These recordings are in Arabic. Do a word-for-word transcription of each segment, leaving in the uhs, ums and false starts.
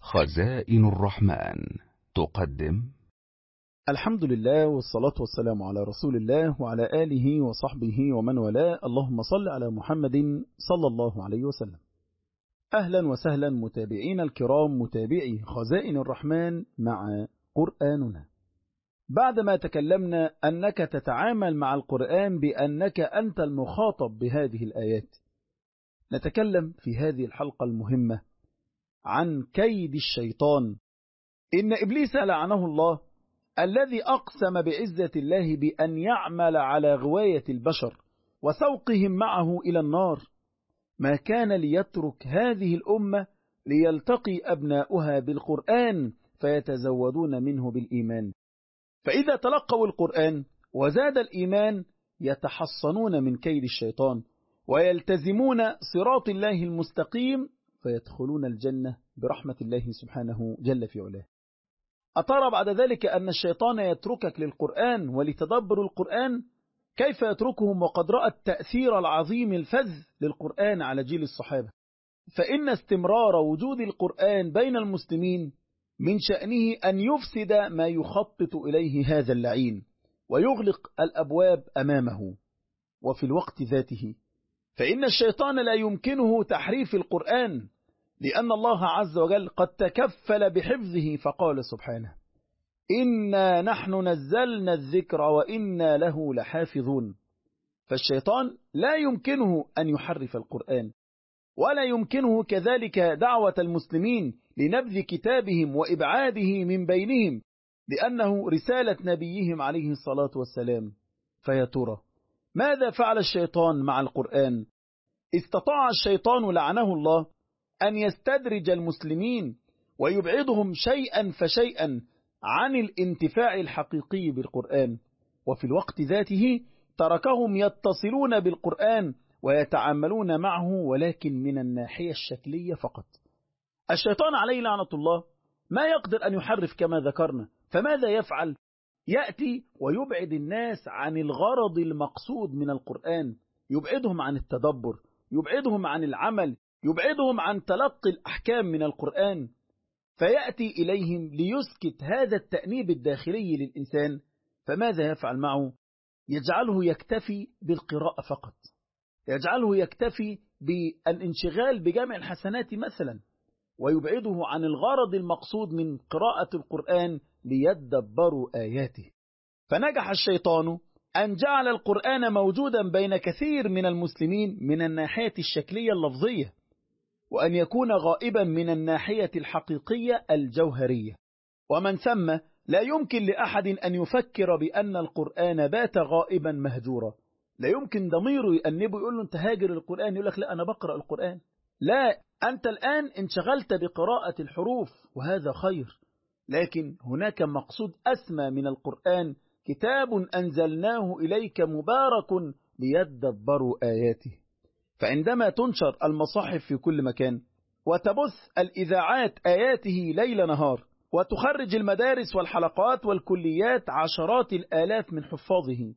خزائن الرحمن تقدم. الحمد لله والصلاة والسلام على رسول الله وعلى آله وصحبه ومن والاه. اللهم صل على محمد صلى الله عليه وسلم. أهلا وسهلا متابعين الكرام، متابعي خزائن الرحمن مع قرآننا. بعدما تكلمنا أنك تتعامل مع القرآن بأنك أنت المخاطب بهذه الآيات، نتكلم في هذه الحلقة المهمة عن كيد الشيطان. إن إبليس لعنه الله الذي أقسم بعزة الله بأن يعمل على غواية البشر وسوقهم معه إلى النار، ما كان ليترك هذه الأمة ليلتقي أبناؤها بالقرآن فيتزودون منه بالإيمان، فإذا تلقوا القرآن وزاد الإيمان يتحصنون من كيد الشيطان ويلتزمون صراط الله المستقيم فيدخلون الجنة برحمة الله سبحانه جل في علاه. أترى بعد ذلك أن الشيطان يتركك للقرآن ولتدبر القرآن؟ كيف يتركهم وقد رأى التأثير العظيم الفذ للقرآن على جيل الصحابة؟ فإن استمرار وجود القرآن بين المسلمين من شأنه أن يفسد ما يخطط إليه هذا اللعين ويغلق الأبواب أمامه. وفي الوقت ذاته فإن الشيطان لا يمكنه تحريف القرآن، لأن الله عز وجل قد تكفل بحفظه، فقال سبحانه: إنا نحن نزلنا الذكر وإنا له لحافظون. فالشيطان لا يمكنه أن يحرف القرآن، ولا يمكنه كذلك دعوة المسلمين لنبذ كتابهم وإبعاده من بينهم، لأنه رسالة نبيهم عليه الصلاة والسلام. فيا ترى ماذا فعل الشيطان مع القرآن؟ استطاع الشيطان لعنه الله أن يستدرج المسلمين ويبعدهم شيئا فشيئا عن الانتفاع الحقيقي بالقرآن، وفي الوقت ذاته تركهم يتصلون بالقرآن ويتعاملون معه، ولكن من الناحية الشكلية فقط. الشيطان عليه لعنة الله ما يقدر أن يحرف كما ذكرنا، فماذا يفعل؟ يأتي ويبعد الناس عن الغرض المقصود من القرآن، يبعدهم عن التدبر، يبعدهم عن العمل، يبعدهم عن تلقي الأحكام من القرآن، فيأتي إليهم ليسكت هذا التأنيب الداخلي للإنسان. فماذا يفعل معه؟ يجعله يكتفي بالقراءة فقط، يجعله يكتفي بالانشغال بجمع الحسنات مثلا، ويبعده عن الغرض المقصود من قراءة القرآن ليدبروا آياته. فنجح الشيطان أن جعل القرآن موجودا بين كثير من المسلمين من الناحية الشكلية اللفظية، وأن يكون غائبا من الناحية الحقيقية الجوهرية. ومن ثم لا يمكن لأحد أن يفكر بأن القرآن بات غائبا مهجورا. لا يمكن ضميره يأنبه يقول له أنت هاجر القرآن، يقول لك لا أنا بقرأ القرآن. لا، أنت الآن انشغلت بقراءة الحروف وهذا خير، لكن هناك مقصود أسمى من القرآن: كتاب أنزلناه إليك مبارك ليدبروا آياته. فعندما تنشر المصاحف في كل مكان وتبث الإذاعات آياته ليل نهار، وتخرج المدارس والحلقات والكليات عشرات الآلاف من حفاظه،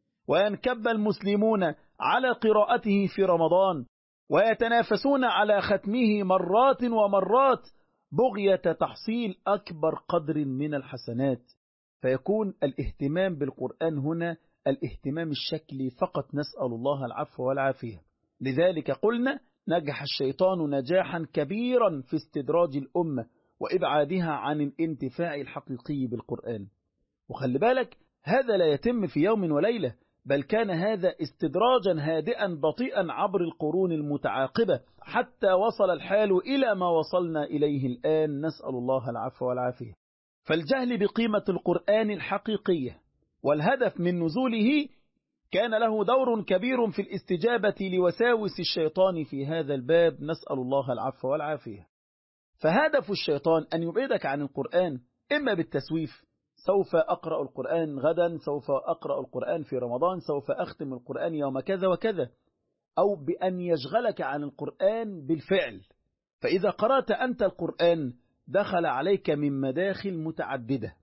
وينكب المسلمون على قراءته في رمضان ويتنافسون على ختمه مرات ومرات بغية تحصيل أكبر قدر من الحسنات، فيكون الاهتمام بالقرآن هنا الاهتمام الشكلي فقط، نسأل الله العفو والعافية. لذلك قلنا نجح الشيطان نجاحا كبيرا في استدراج الأمة وإبعادها عن الانتفاع الحقيقي بالقرآن. وخلي بالك، هذا لا يتم في يوم وليلة، بل كان هذا استدراجا هادئا بطيئا عبر القرون المتعاقبة، حتى وصل الحال إلى ما وصلنا إليه الآن، نسأل الله العفو والعافية. فالجهل بقيمة القرآن الحقيقية والهدف من نزوله كان له دور كبير في الاستجابة لوساوس الشيطان في هذا الباب، نسأل الله العفو والعافية. فهدف الشيطان أن يبعدك عن القرآن، إما بالتسويف: سوف أقرأ القرآن غدا، سوف أقرأ القرآن في رمضان، سوف أختم القرآن يوم كذا وكذا، أو بأن يشغلك عن القرآن بالفعل. فإذا قرأت أنت القرآن دخل عليك من مداخل متعددة: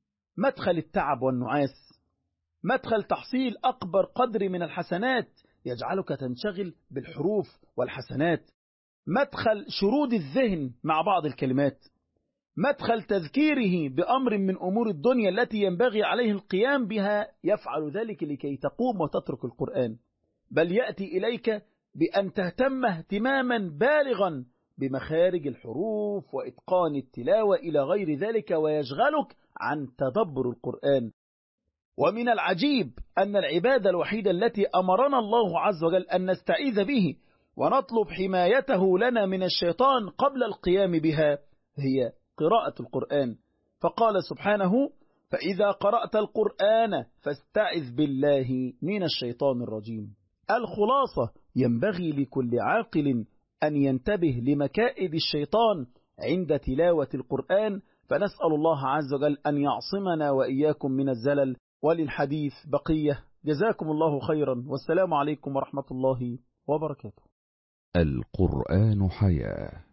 مدخل التعب والنعاس، مدخل تحصيل أكبر قدر من الحسنات يجعلك تنشغل بالحروف والحسنات، مدخل شرود الذهن مع بعض الكلمات، مدخل تذكيره بأمر من أمور الدنيا التي ينبغي عليه القيام بها يفعل ذلك لكي تقوم وتترك القرآن، بل يأتي إليك بأن تهتم اهتماما بالغا بمخارج الحروف وإتقان التلاوة إلى غير ذلك، ويشغلك عن تدبر القرآن. ومن العجيب أن العبادة الوحيدة التي أمرنا الله عز وجل أن نستعيذ به ونطلب حمايته لنا من الشيطان قبل القيام بها هي قراءة القرآن، فقال سبحانه: فإذا قرأت القرآن فاستعذ بالله من الشيطان الرجيم. الخلاصة: ينبغي لكل عاقل أن ينتبه لمكائد الشيطان عند تلاوة القرآن، فنسأل الله عز وجل أن يعصمنا وإياكم من الزلل. وللحديث بقية. جزاكم الله خيرا، والسلام عليكم ورحمة الله وبركاته. القرآن حياة.